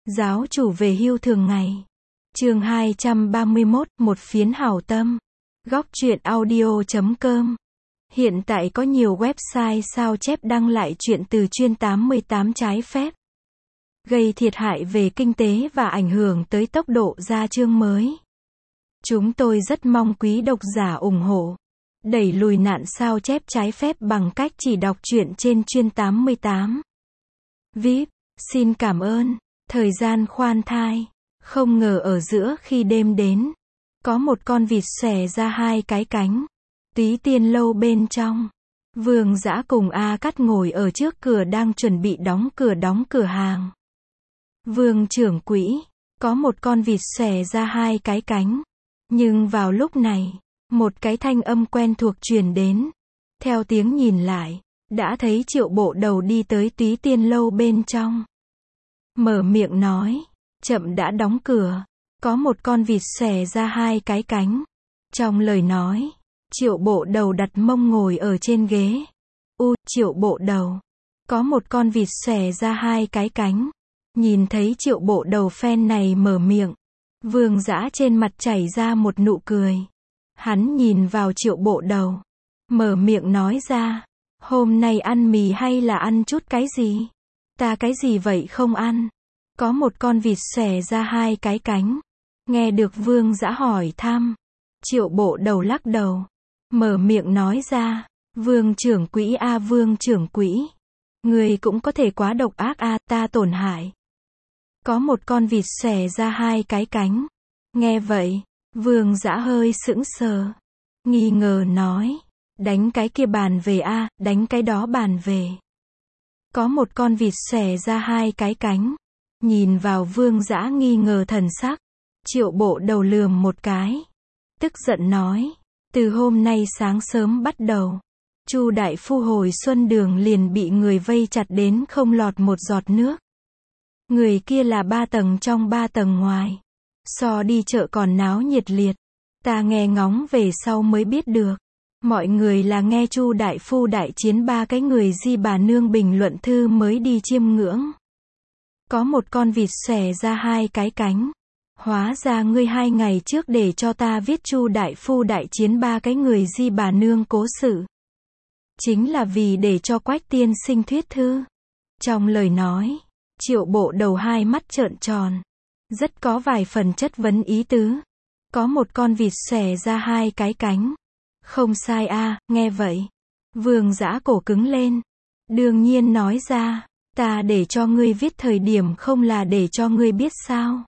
Giáo chủ về hưu thường ngày. Chương 231, một phiến hảo tâm. Góc truyện audio.com. Hiện tại có nhiều website sao chép đăng lại chuyện từ chuyên 88 trái phép, gây thiệt hại về kinh tế và ảnh hưởng tới tốc độ ra chương mới. Chúng tôi rất mong quý độc giả ủng hộ, đẩy lùi nạn sao chép trái phép bằng cách chỉ đọc truyện trên chuyên 88. VIP, xin cảm ơn. Thời gian khoan thai. Không ngờ ở giữa khi đêm đến, có một con vịt xòe ra hai cái cánh. Túy Tiên Lâu bên trong, Vương Dã cùng A Cắt ngồi ở trước cửa đang chuẩn bị đóng cửa hàng. Vương trưởng quỹ, có một con vịt xòe ra hai cái cánh. Nhưng vào lúc này, một cái thanh âm quen thuộc truyền đến. Theo tiếng nhìn lại, đã thấy Triệu Bộ Đầu đi tới Túy Tiên Lâu bên trong. Mở miệng nói, chậm đã đóng cửa, có một con vịt xòe ra hai cái cánh. Trong lời nói, Triệu Bộ Đầu đặt mông ngồi ở trên ghế. Triệu Bộ Đầu, có một con vịt xòe ra hai cái cánh. Nhìn thấy Triệu Bộ Đầu phen này mở miệng, Vương Dã trên mặt chảy ra một nụ cười. Hắn nhìn vào Triệu Bộ Đầu, mở miệng nói ra, hôm nay ăn mì hay là ăn chút cái gì? Ta cái gì vậy không ăn? Có một con vịt xòe ra hai cái cánh. Nghe được Vương Dã hỏi thăm, Triệu Bộ Đầu lắc đầu, mở miệng nói ra, Vương trưởng quỹ Vương trưởng quỹ, người cũng có thể quá độc ác ta tổn hại. Có một con vịt xòe ra hai cái cánh. Nghe vậy, Vương Dã hơi sững sờ, nghi ngờ nói, đánh cái kia bàn về đánh cái đó bàn về. Có một con vịt xòe ra hai cái cánh. Nhìn vào Vương Dã nghi ngờ thần sắc, Triệu Bộ Đầu lườm một cái, tức giận nói, từ hôm nay sáng sớm bắt đầu, Chu đại phu hồi xuân đường liền bị người vây chặt đến không lọt một giọt nước. Người kia là 3 tầng trong 3 tầng ngoài, so đi chợ còn náo nhiệt liệt. Ta nghe ngóng về sau mới biết được, mọi người là nghe Chu đại phu đại chiến 3 cái người Di bà nương bình luận thư mới đi chiêm ngưỡng. Có một con vịt xòe ra hai cái cánh. Hóa ra ngươi 2 ngày trước để cho ta viết Chu đại phu đại chiến 3 cái người Di bà nương cố sự, chính là vì để cho Quách tiên sinh thuyết thư. Trong lời nói, Triệu Bộ Đầu hai mắt trợn tròn, rất có vài phần chất vấn ý tứ. Có một con vịt xòe ra hai cái cánh. Không sai nghe vậy, Vương Dã cổ cứng lên. Đương nhiên nói ra, ta để cho ngươi viết thời điểm không là để cho ngươi biết sao?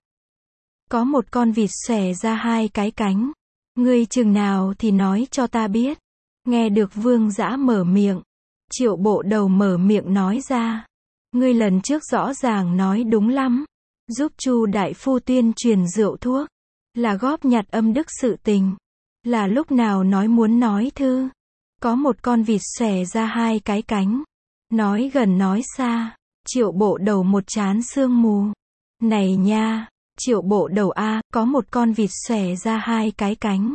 Có một con vịt xòe ra hai cái cánh. Ngươi chừng nào thì nói cho ta biết. Nghe được Vương Dã mở miệng, Triệu Bộ Đầu mở miệng nói ra, ngươi lần trước rõ ràng nói đúng lắm, giúp Chu đại phu tuyên truyền rượu thuốc, là góp nhặt âm đức sự tình, là lúc nào nói muốn nói thư. Có một con vịt xòe ra hai cái cánh. Nói gần nói xa, Triệu Bộ Đầu một trán sương mù. Này nha, Triệu Bộ Đầu có một con vịt xòe ra hai cái cánh.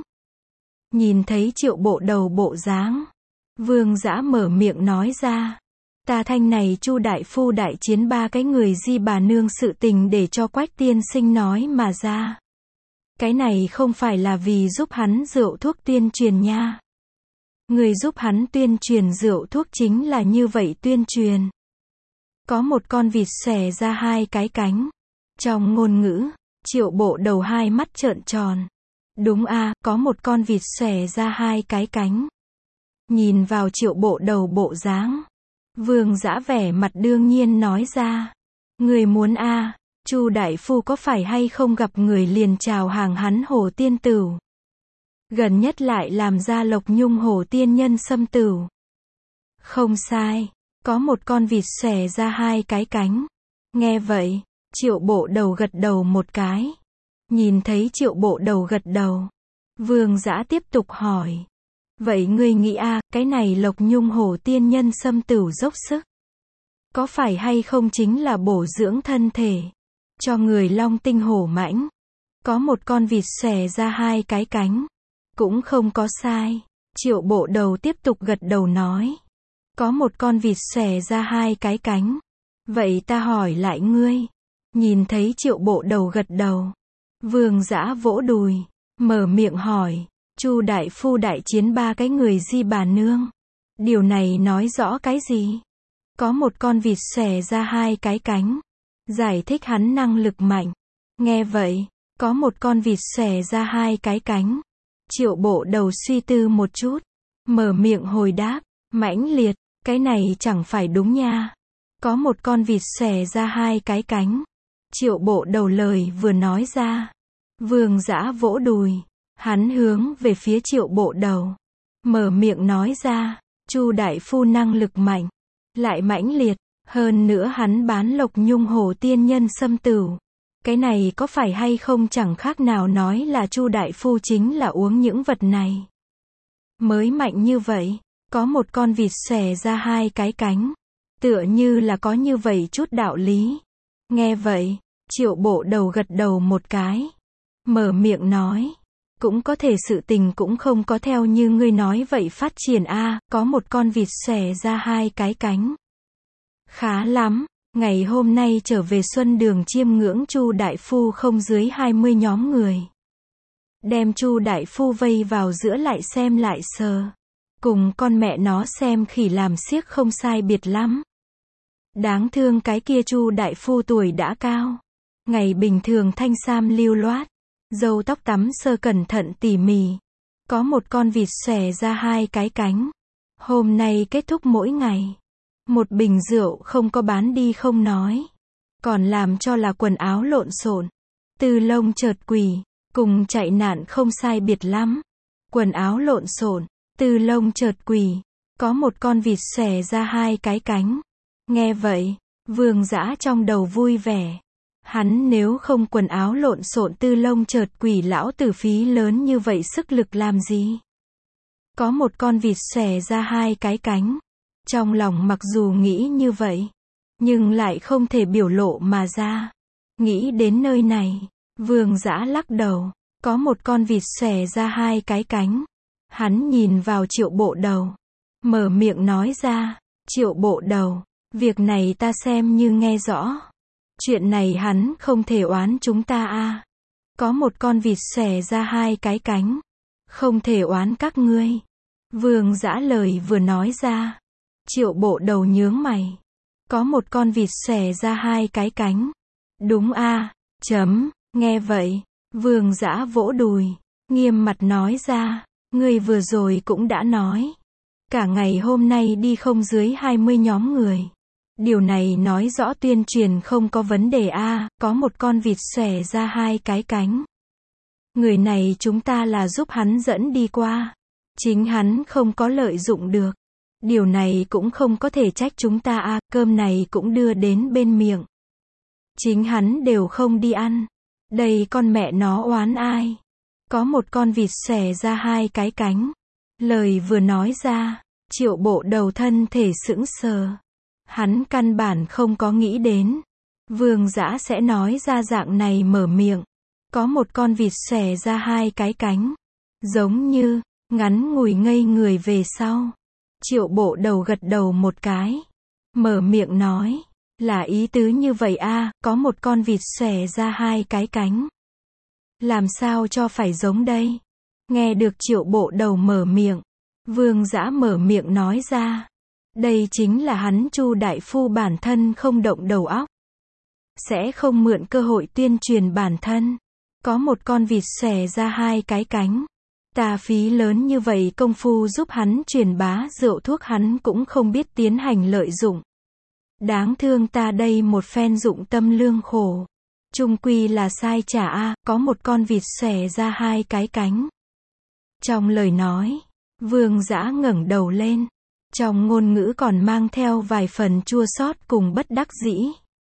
Nhìn thấy Triệu Bộ Đầu bộ dáng, Vương Dã mở miệng nói ra, ta thanh này Chu đại phu đại chiến 3 cái người Di bà nương sự tình để cho Quách tiên sinh nói mà ra. Cái này không phải là vì giúp hắn rượu thuốc tuyên truyền nha. Người giúp hắn tuyên truyền rượu thuốc chính là như vậy tuyên truyền. Có một con vịt xòe ra hai cái cánh. Trong ngôn ngữ, Triệu Bộ Đầu hai mắt trợn tròn. Đúng có một con vịt xòe ra hai cái cánh. Nhìn vào Triệu Bộ Đầu bộ dáng, Vương Dã vẻ mặt đương nhiên nói ra, người muốn Chu đại phu có phải hay không gặp người liền chào hàng hắn Hồ Tiên Tửu. Gần nhất lại làm ra Lộc Nhung Hồ Tiên Nhân Sâm Tửu. Không sai, có một con vịt xòe ra hai cái cánh. Nghe vậy, Triệu Bộ Đầu gật đầu một cái. Nhìn thấy Triệu Bộ Đầu gật đầu, Vương Dã tiếp tục hỏi, vậy ngươi nghĩ cái này Lộc Nhung Hồ Tiên Nhân Sâm Tửu dốc sức, có phải hay không chính là bổ dưỡng thân thể, cho người long tinh hổ mãnh? Có một con vịt xòe ra hai cái cánh. Cũng không có sai. Triệu Bộ Đầu tiếp tục gật đầu nói, có một con vịt xòe ra hai cái cánh. Vậy ta hỏi lại ngươi, Nhìn thấy Triệu Bộ Đầu gật đầu. Vương Dã vỗ đùi, mở miệng hỏi, Chu đại phu đại chiến 3 cái người di bà nương. Điều này nói rõ cái gì? Có một con vịt xòe ra 2 cái cánh. Giải thích hắn năng lực mạnh. Nghe vậy, có một con vịt xòe ra 2 cái cánh. Triệu Bộ Đầu suy tư một chút, mở miệng hồi đáp, mãnh liệt, cái này chẳng phải đúng nha. Có một con vịt xòe ra 2 cái cánh. Triệu Bộ Đầu lời vừa nói ra, Vương Dã vỗ đùi, hắn hướng về phía Triệu Bộ Đầu, mở miệng nói ra, Chu đại phu năng lực mạnh, lại mãnh liệt, hơn nữa hắn bán Lộc Nhung Hổ tiên nhân xâm tửu. Cái này có phải hay không chẳng khác nào nói là Chu đại phu chính là uống những vật này mới mạnh như vậy. Có một con vịt xòe ra 2 cái cánh, tựa như là có như vậy chút đạo lý. Nghe vậy, Triệu Bộ Đầu gật đầu một cái, mở miệng nói, cũng có thể sự tình cũng không có theo như ngươi nói vậy phát triển a, có một con vịt xòe ra 2 cái cánh. Khá lắm, ngày hôm nay trở về Xuân Đường chiêm ngưỡng Chu đại phu không dưới 20 nhóm người. Đem Chu đại phu vây vào giữa lại xem lại sờ. Cùng con mẹ nó xem khỉ làm xiếc không sai biệt lắm. Đáng thương cái kia Chu đại phu tuổi đã cao. Ngày bình thường thanh sam lưu loát, râu tóc tắm sơ cẩn thận tỉ mỉ. Có một con vịt xòe ra 2 cái cánh. Hôm nay kết thúc mỗi ngày. Một bình rượu không có bán đi không nói. Còn làm cho là quần áo lộn xộn. Tư lông chợt quỳ, cùng chạy nạn không sai biệt lắm. Quần áo lộn xộn, tư lông chợt quỳ. Có một con vịt xòe ra 2 cái cánh. Nghe vậy, Vương Dã trong đầu vui vẻ. Hắn nếu không quần áo lộn xộn tư lông chợt quỳ lão tử phí lớn như vậy sức lực làm gì? Có một con vịt xòe ra 2 cái cánh. Trong lòng mặc dù nghĩ như vậy, nhưng lại không thể biểu lộ mà ra. Nghĩ đến nơi này, Vương Dã lắc đầu, có một con vịt xòe ra 2 cái cánh. Hắn nhìn vào Triệu Bộ Đầu, mở miệng nói ra, Triệu Bộ Đầu, việc này ta xem như nghe rõ. Chuyện này hắn không thể oán chúng ta a. Có một con vịt xòe ra 2 cái cánh, không thể oán các ngươi. Vương Dã lời vừa nói ra, Triệu Bộ Đầu nhướng mày. Có một con vịt xòe ra 2 cái cánh. Đúng a, nghe vậy, Vương Dã vỗ đùi, nghiêm mặt nói ra, ngươi vừa rồi cũng đã nói. Cả ngày hôm nay đi không dưới 20 nhóm người. Điều này nói rõ tuyên truyền không có vấn đề a, có một con vịt xòe ra 2 cái cánh. Người này chúng ta là giúp hắn dẫn đi qua. Chính hắn không có lợi dụng được. Điều này cũng không có thể trách chúng ta a, cơm này cũng đưa đến bên miệng. Chính hắn đều không đi ăn. Đây con mẹ nó oán ai? Có một con vịt xòe ra 2 cái cánh. Lời vừa nói ra, Triệu Bộ Đầu thân thể sững sờ. Hắn căn bản không có nghĩ đến Vương Dã sẽ nói ra dạng này mở miệng. Có một con vịt xòe ra 2 cái cánh. Giống như, ngắn ngủi ngây người về sau. Triệu Bộ Đầu gật đầu một cái. Mở miệng nói, là ý tứ như vậy a, có một con vịt xòe ra 2 cái cánh. Làm sao cho phải giống đây? Nghe được Triệu Bộ Đầu mở miệng, Vương Dã mở miệng nói ra. Đây chính là hắn Chu đại phu bản thân không động đầu óc. Sẽ không mượn cơ hội tuyên truyền bản thân. Có một con vịt xòe ra 2 cái cánh. Ta phí lớn như vậy công phu giúp hắn truyền bá rượu thuốc hắn cũng không biết tiến hành lợi dụng. Đáng thương ta đây một phen dụng tâm lương khổ. Chung quy là sai trả a, có một con vịt xòe ra 2 cái cánh. Trong lời nói, Vương Dã ngẩng đầu lên. Trong ngôn ngữ còn mang theo vài phần chua xót cùng bất đắc dĩ.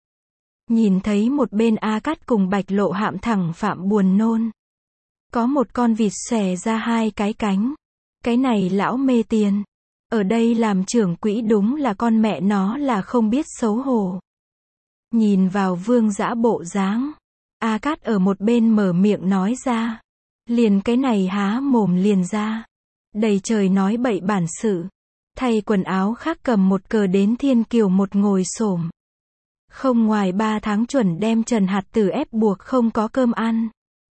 Nhìn thấy một bên A Cát cùng Bạch Lộ Hạm thẳng phạm buồn nôn. Có một con vịt xòe ra 2 cái cánh. Cái này lão mê tiền. Ở đây làm trưởng quỹ đúng là con mẹ nó là không biết xấu hổ. Nhìn vào Vương Dã bộ dáng, A Cát ở một bên mở miệng nói ra. Liền cái này há mồm liền ra. Đầy trời nói bậy bản sự. Thay quần áo khác cầm một cờ đến Thiên Kiều một ngồi xổm. Không ngoài 3 tháng chuẩn đem Trần Hạt Tử ép buộc không có cơm ăn.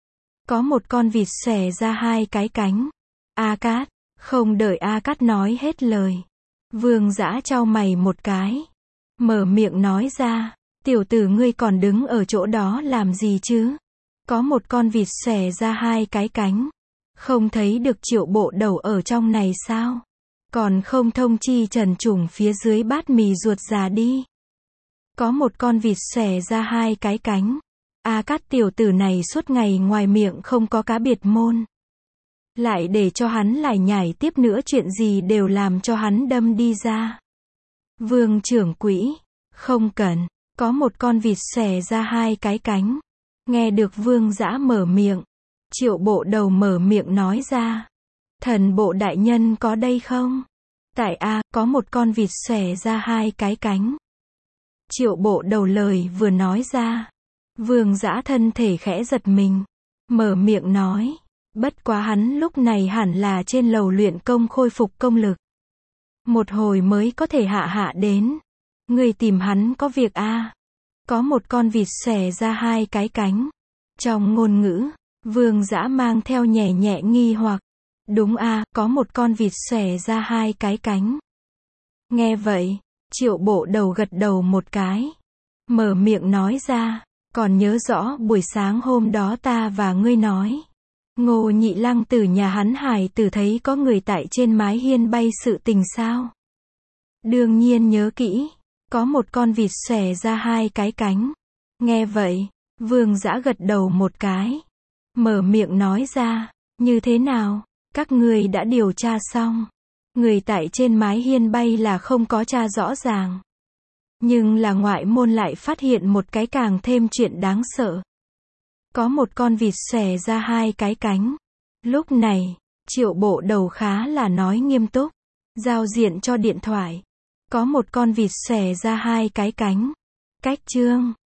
Có một con vịt xòe ra 2 cái cánh. A Cát, không đợi A Cát nói hết lời. Vương Dã chau mày một cái. Mở miệng nói ra, tiểu tử ngươi còn đứng ở chỗ đó làm gì chứ? Có một con vịt xòe ra 2 cái cánh. Không thấy được Triệu Bộ Đầu ở trong này sao? Còn không thông chi Trần Trùng phía dưới bát mì ruột già đi. Có một con vịt xòe ra 2 cái cánh. A Cát tiểu tử này suốt ngày ngoài miệng không có cá biệt môn. Lại để cho hắn lải nhải tiếp nữa, chuyện gì đều làm cho hắn đâm đi ra. Vương trưởng quỹ, không cần. Có một con vịt xòe ra 2 cái cánh. Nghe được Vương Dã mở miệng, Triệu Bộ Đầu mở miệng nói ra. Thần bộ đại nhân có đây không? Tại A, có một con vịt xòe ra 2 cái cánh. Triệu Bộ Đầu lời vừa nói ra, Vương Dã thân thể khẽ giật mình, mở miệng nói, bất quá hắn lúc này hẳn là trên lầu luyện công khôi phục công lực. Một hồi mới có thể hạ đến. Người tìm hắn có việc a? Có một con vịt xòe ra 2 cái cánh. Trong ngôn ngữ, Vương Dã mang theo nhẹ nhẹ nghi hoặc. Đúng a, có một con vịt xòe ra 2 cái cánh. Nghe vậy, Triệu Bộ Đầu gật đầu một cái. Mở miệng nói ra, còn nhớ rõ buổi sáng hôm đó ta và ngươi nói. Ngô Nhị Lăng từ nhà hắn Hải Tử thấy có người tại trên mái hiên bay sự tình sao? Đương nhiên nhớ kỹ, có một con vịt xòe ra 2 cái cánh. Nghe vậy, Vương Dã gật đầu một cái. Mở miệng nói ra, như thế nào? Các ngươi đã điều tra xong. Người tại trên mái hiên bay là không có tra rõ ràng. Nhưng là ngoại môn lại phát hiện một cái càng thêm chuyện đáng sợ. Có một con vịt xòe ra 2 cái cánh. Lúc này, Triệu Bộ Đầu khá là nói nghiêm túc. Giao diện cho điện thoại. Có một con vịt xòe ra 2 cái cánh. Cách chương